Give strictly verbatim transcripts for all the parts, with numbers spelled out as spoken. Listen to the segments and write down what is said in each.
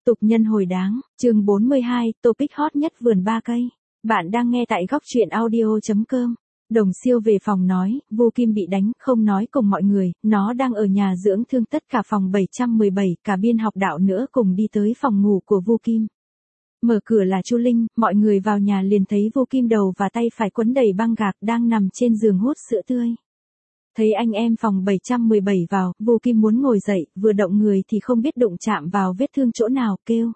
Tục nhân hồi đáng, chương bốn mươi hai, topic hot nhất vườn ba cây. Bạn đang nghe tại góc truyện audio chấm com. Đồng Siêu về phòng nói, Vu Kim bị đánh, không nói cùng mọi người, nó đang ở nhà dưỡng thương. Tất cả phòng bảy trăm mười bảy, cả biên học đạo nữa cùng đi tới phòng ngủ của Vu Kim. Mở cửa là Chu Linh, mọi người vào nhà liền thấy Vu Kim đầu và tay phải quấn đầy băng gạc đang nằm trên giường hút sữa tươi. Thấy anh em phòng bảy trăm mười bảy vào, Vu Kim muốn ngồi dậy, vừa động người thì không biết đụng chạm vào vết thương chỗ nào, kêu.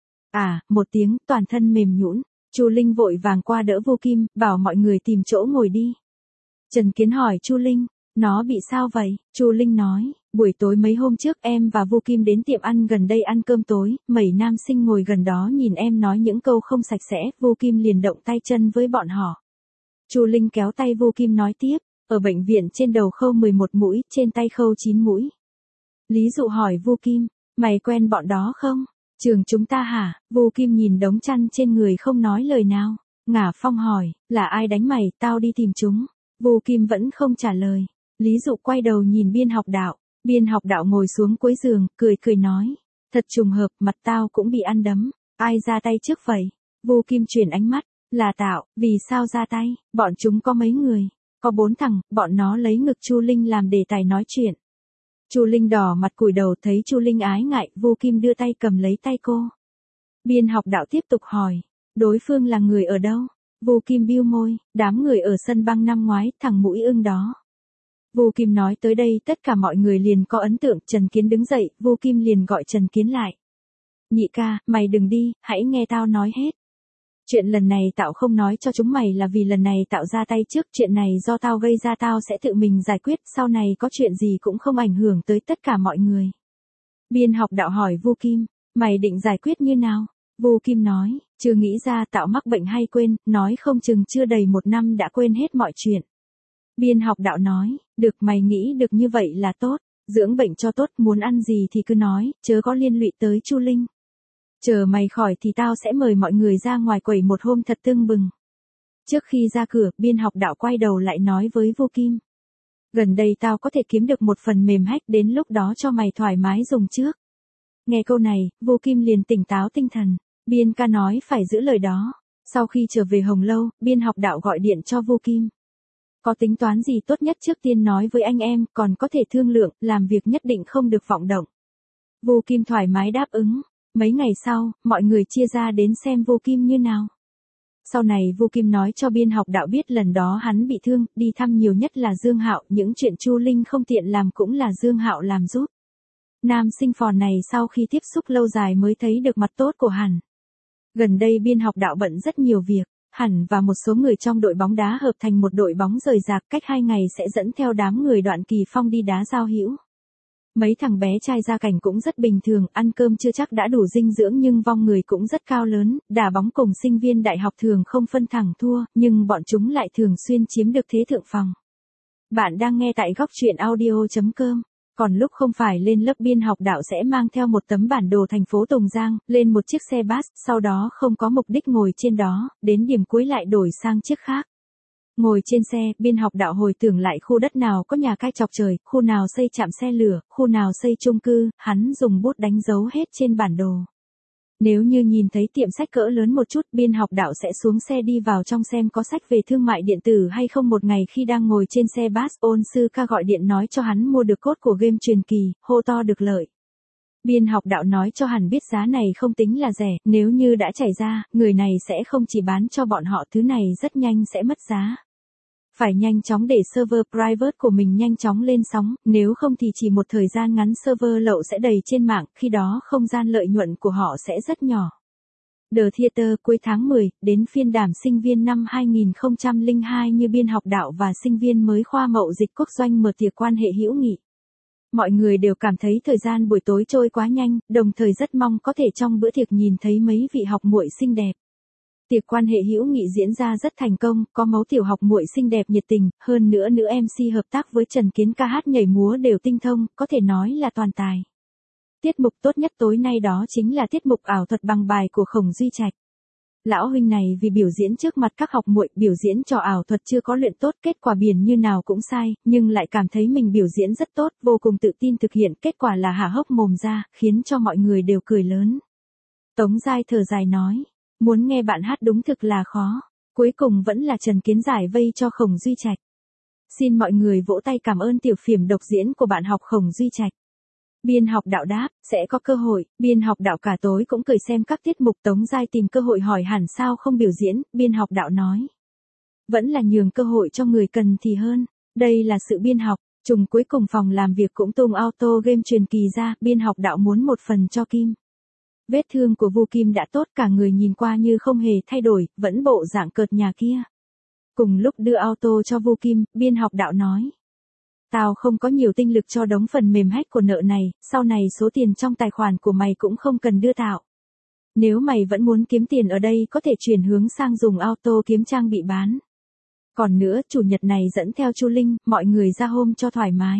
À, một tiếng, toàn thân mềm nhũn. Chu Linh vội vàng qua đỡ Vu Kim, bảo mọi người tìm chỗ ngồi đi. Trần Kiến hỏi Chu Linh, nó bị sao vậy? Chu Linh nói, buổi tối mấy hôm trước em và Vu Kim đến tiệm ăn gần đây ăn cơm tối, mấy nam sinh ngồi gần đó nhìn em nói những câu không sạch sẽ, Vu Kim liền động tay chân với bọn họ. Chu Linh kéo tay Vu Kim nói tiếp. Ở bệnh viện trên đầu khâu mười một mũi, trên tay khâu chín mũi. Lý Dụ hỏi Vu Kim, mày quen bọn đó không? Trường chúng ta hả? Vu Kim nhìn đống chăn trên người không nói lời nào. Ngả Phong hỏi, là ai đánh mày, tao đi tìm chúng. Vu Kim vẫn không trả lời. Lý Dụ quay đầu nhìn Biên Học Đạo. Biên Học Đạo ngồi xuống cuối giường, cười cười nói. Thật trùng hợp, mặt tao cũng bị ăn đấm. Ai ra tay trước vậy? Vu Kim chuyển ánh mắt. Là Tạo, vì sao ra tay? Bọn chúng có mấy người? Có bốn thằng, bọn nó lấy ngực Chu Linh làm đề tài nói chuyện. Chu Linh đỏ mặt cúi đầu, thấy Chu Linh ái ngại, Vu Kim đưa tay cầm lấy tay cô. Biên Học Đạo tiếp tục hỏi, đối phương là người ở đâu? Vu Kim bĩu môi, đám người ở sân băng năm ngoái, thằng mũi ưng đó. Vu Kim nói tới đây tất cả mọi người liền có ấn tượng. Trần Kiến đứng dậy, Vu Kim liền gọi Trần Kiến lại. Nhị ca, mày đừng đi, hãy nghe tao nói hết. Chuyện lần này Tạo không nói cho chúng mày là vì lần này Tạo ra tay trước, chuyện này do tao gây ra, tao sẽ tự mình giải quyết, sau này có chuyện gì cũng không ảnh hưởng tới tất cả mọi người. Biên Học Đạo hỏi Vu Kim, mày định giải quyết như nào? Vu Kim nói, chưa nghĩ ra. Tạo mắc bệnh hay quên, nói không chừng chưa đầy một năm đã quên hết mọi chuyện. Biên Học Đạo nói, được, mày nghĩ được như vậy là tốt, dưỡng bệnh cho tốt, muốn ăn gì thì cứ nói, chớ có liên lụy tới Chu Linh. Chờ mày khỏi thì tao sẽ mời mọi người ra ngoài quẩy một hôm thật tưng bừng. Trước khi ra cửa, Biên Học Đạo quay đầu lại nói với Vu Kim. Gần đây tao có thể kiếm được một phần mềm hack, đến lúc đó cho mày thoải mái dùng trước. Nghe câu này, Vu Kim liền tỉnh táo tinh thần. Biên ca nói phải giữ lời đó. Sau khi trở về Hồng Lâu, Biên Học Đạo gọi điện cho Vu Kim. Có tính toán gì tốt nhất trước tiên nói với anh em, còn có thể thương lượng, làm việc nhất định không được vọng động. Vu Kim thoải mái đáp ứng. Mấy ngày sau, mọi người chia ra đến xem Vu Kim như nào. Sau này Vu Kim nói cho Biên Học Đạo biết lần đó hắn bị thương, đi thăm nhiều nhất là Dương Hạo, những chuyện Chu Linh không tiện làm cũng là Dương Hạo làm giúp. Nam sinh phòn này sau khi tiếp xúc lâu dài mới thấy được mặt tốt của hắn. Gần đây Biên Học Đạo bận rất nhiều việc, hắn và một số người trong đội bóng đá hợp thành một đội bóng rời rạc, cách hai ngày sẽ dẫn theo đám người Đoạn Kỳ Phong đi đá giao hữu. Mấy thằng bé trai gia cảnh cũng rất bình thường, ăn cơm chưa chắc đã đủ dinh dưỡng nhưng vong người cũng rất cao lớn, đá bóng cùng sinh viên đại học thường không phân thắng thua, nhưng bọn chúng lại thường xuyên chiếm được thế thượng phòng. Bạn đang nghe tại góc truyện audio chấm com. Còn lúc không phải lên lớp, Biên Học Đạo sẽ mang theo một tấm bản đồ thành phố Tùng Giang, lên một chiếc xe bus, sau đó không có mục đích ngồi trên đó, đến điểm cuối lại đổi sang chiếc khác. Ngồi trên xe, Biên Học Đạo hồi tưởng lại khu đất nào có nhà cai chọc trời, khu nào xây trạm xe lửa, khu nào xây chung cư, hắn dùng bút đánh dấu hết trên bản đồ. Nếu như nhìn thấy tiệm sách cỡ lớn một chút, Biên Học Đạo sẽ xuống xe đi vào trong xem có sách về thương mại điện tử hay không. Một ngày khi đang ngồi trên xe bus, ôn sư ca gọi điện nói cho hắn mua được code của game truyền kỳ, hô to được lợi. Biên Học Đạo nói cho hắn biết giá này không tính là rẻ, nếu như đã chảy ra, người này sẽ không chỉ bán cho bọn họ, thứ này rất nhanh sẽ mất giá. Phải nhanh chóng để server private của mình nhanh chóng lên sóng, nếu không thì chỉ một thời gian ngắn server lậu sẽ đầy trên mạng, khi đó không gian lợi nhuận của họ sẽ rất nhỏ. The Theater cuối tháng mười, đến phiên đàm sinh viên năm hai nghìn không trăm lẻ hai như Biên Học Đạo và sinh viên mới khoa Mậu Dịch Quốc Doanh mở tiệc quan hệ hữu nghị. Mọi người đều cảm thấy thời gian buổi tối trôi quá nhanh, đồng thời rất mong có thể trong bữa tiệc nhìn thấy mấy vị học muội xinh đẹp. Tiệc quan hệ hữu nghị diễn ra rất thành công, có mấu tiểu học muội xinh đẹp nhiệt tình, hơn nữa nữ em xê hợp tác với Trần Kiến ca hát nhảy múa đều tinh thông, có thể nói là toàn tài. Tiết mục tốt nhất tối nay đó chính là tiết mục ảo thuật bằng bài của Khổng Duy Trạch. Lão huynh này vì biểu diễn trước mặt các học muội, biểu diễn trò ảo thuật chưa có luyện tốt, kết quả biển như nào cũng sai, nhưng lại cảm thấy mình biểu diễn rất tốt, vô cùng tự tin thực hiện, kết quả là há hốc mồm ra, khiến cho mọi người đều cười lớn. Tống Giai thở dài nói, muốn nghe bạn hát đúng thực là khó. Cuối cùng vẫn là Trần Kiến giải vây cho Khổng Duy Trạch. Xin mọi người vỗ tay cảm ơn tiểu phỉm độc diễn của bạn học Khổng Duy Trạch. Biên học đạo đáp, sẽ có cơ hội. Biên học đạo cả tối cũng cười xem các tiết mục. Tống Giai tìm cơ hội hỏi hẳn sao không biểu diễn. Biên học đạo nói, vẫn là nhường cơ hội cho người cần thì hơn. Đây là sự biên học. Trùng cuối cùng phòng làm việc cũng tung auto game truyền kỳ ra. Biên học đạo muốn một phần cho Kim. Vết thương của Vu Kim đã tốt, cả người nhìn qua như không hề thay đổi, vẫn bộ dạng cợt nhà kia. Cùng lúc đưa auto cho Vu Kim, biên học đạo nói, tao không có nhiều tinh lực cho đống phần mềm hack của nợ này, sau này số tiền trong tài khoản của mày cũng không cần đưa tạo. Nếu mày vẫn muốn kiếm tiền ở đây có thể chuyển hướng sang dùng auto kiếm trang bị bán. Còn nữa, chủ nhật này dẫn theo Chu Linh, mọi người ra hôm cho thoải mái.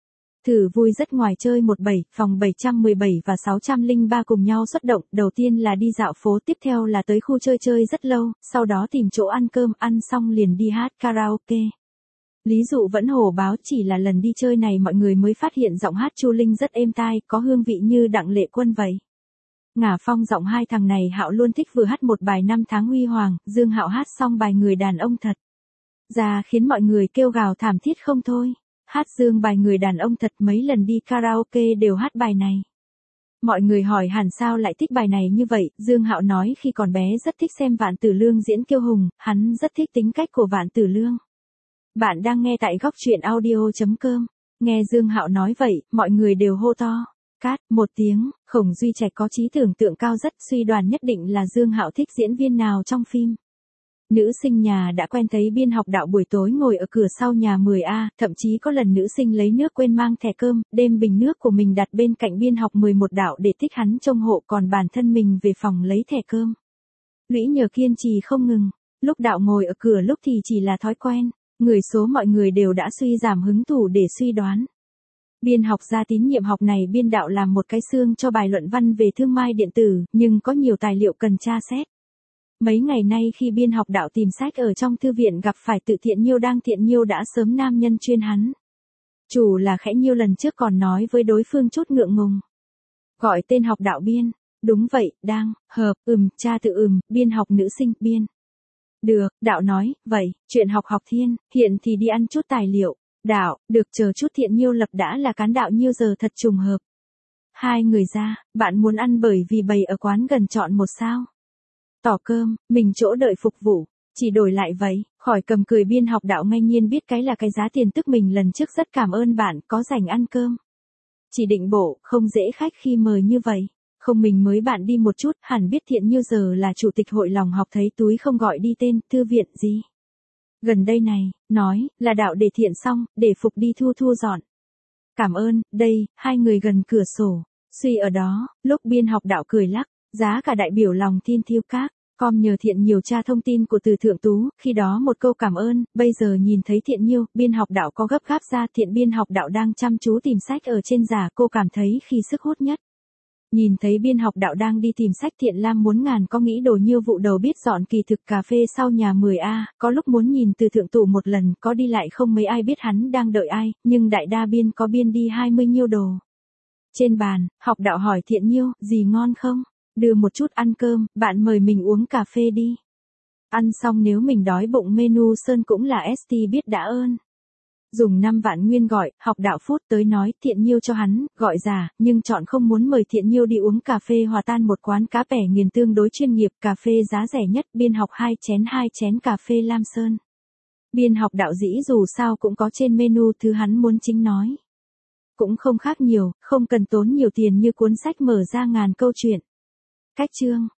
Thử vui rất ngoài chơi một bảy, phòng bảy trăm mười bảy và sáu trăm lẻ ba cùng nhau xuất động, đầu tiên là đi dạo phố, tiếp theo là tới khu chơi chơi rất lâu, sau đó tìm chỗ ăn cơm, ăn xong liền đi hát karaoke. Lý Dụ vẫn hổ báo chỉ là lần đi chơi này mọi người mới phát hiện giọng hát Chu Linh rất êm tai, có hương vị như Đặng Lệ Quân vậy. Ngả Phong giọng hai thằng này Hạo luôn thích, vừa hát một bài năm tháng huy hoàng, Dương Hạo hát xong bài người đàn ông thật ra khiến mọi người kêu gào thảm thiết không thôi. Hát Dương bài người đàn ông thật, mấy lần đi karaoke đều hát bài này. Mọi người hỏi hẳn sao lại thích bài này như vậy, Dương Hạo nói khi còn bé rất thích xem Vạn Tử Lương diễn Kiêu Hùng, hắn rất thích tính cách của Vạn Tử Lương. Bạn đang nghe tại góc truyện audio chấm com. Nghe Dương Hạo nói vậy, mọi người đều hô to. Cát, một tiếng, Khổng Duy Trạch có trí tưởng tượng cao rất, suy đoán nhất định là Dương Hạo thích diễn viên nào trong phim. Nữ sinh nhà đã quen thấy biên học đạo buổi tối ngồi ở cửa sau nhà mười A, thậm chí có lần nữ sinh lấy nước quên mang thẻ cơm, đem bình nước của mình đặt bên cạnh biên học mười một đạo để thích hắn trông hộ, còn bản thân mình về phòng lấy thẻ cơm. Lũy nhờ kiên trì không ngừng, lúc đạo ngồi ở cửa lúc thì chỉ là thói quen, người số mọi người đều đã suy giảm hứng thú để suy đoán. Biên học ra tín nhiệm học này biên đạo làm một cái xương cho bài luận văn về thương mại điện tử, nhưng có nhiều tài liệu cần tra xét. Mấy ngày nay khi biên học đạo tìm sách ở trong thư viện gặp phải Tự Thiện Nhiêu, đang Thiện Nhiêu đã sớm nam nhân chuyên hắn. Chủ là Khẽ Nhiêu lần trước còn nói với đối phương chút ngượng ngùng. Gọi tên học đạo biên, đúng vậy, đang, hợp, ừm, cha tự ừm, biên học nữ sinh, biên. Được, đạo nói, vậy, chuyện học học thiên, hiện thì đi ăn chút tài liệu. Đạo, được, chờ chút. Thiện Nhiêu lập đã là cán đạo nhiêu giờ thật trùng hợp. Hai người ra, bạn muốn ăn bởi vì bầy ở quán gần chọn một sao. Tỏ cơm, mình chỗ đợi phục vụ, chỉ đổi lại vậy, khỏi cầm cười. Biên học đạo ngay nhiên biết cái là cái giá tiền, tức mình lần trước rất cảm ơn bạn, có rảnh ăn cơm. Chỉ định bộ, không dễ khách khi mời như vậy. Không, mình mới bạn đi một chút, hẳn biết Thiện Nhiêu giờ là chủ tịch hội lòng học, thấy túi không gọi đi tên, thư viện gì. Gần đây này, nói, là đạo để Thiện xong, để phục đi thu thu dọn. Cảm ơn, đây, hai người gần cửa sổ, suy ở đó, lúc biên học đạo cười lắc, giá cả đại biểu lòng tin thiêu các. Com nhờ Thiện nhiều tra thông tin của Từ Thượng Tú, khi đó một câu cảm ơn, bây giờ nhìn thấy Thiện Nhiêu, biên học đạo có gấp gáp ra. Thiện biên học đạo đang chăm chú tìm sách ở trên giả, cô cảm thấy khi sức hút nhất. Nhìn thấy biên học đạo đang đi tìm sách, Thiện Lam muốn ngàn có nghĩ đồ nhiêu vụ đầu biết dọn kỳ thực cà phê sau nhà mười A, có lúc muốn nhìn Từ Thượng Tủ một lần, có đi lại không mấy ai biết hắn đang đợi ai, nhưng đại đa biên có biên đi hai mươi nhiêu đồ. Trên bàn, học đạo hỏi Thiện Nhiêu, gì ngon không? Đưa một chút ăn cơm, bạn mời mình uống cà phê đi. Ăn xong nếu mình đói bụng menu sơn cũng là ét tê biết đã ơn. Dùng năm vạn nguyên gọi, học đạo phút tới nói Thiện Nhiêu cho hắn, gọi giả, nhưng chọn không muốn mời Thiện Nhiêu đi uống cà phê hòa tan, một quán cá bẻ nghiền tương đối chuyên nghiệp, cà phê giá rẻ nhất. Biên học hai chén hai chén cà phê Lam Sơn. Biên học đạo dĩ dù sao cũng có trên menu thứ hắn muốn chính nói. Cũng không khác nhiều, không cần tốn nhiều tiền như cuốn sách mở ra ngàn câu chuyện. Cách chương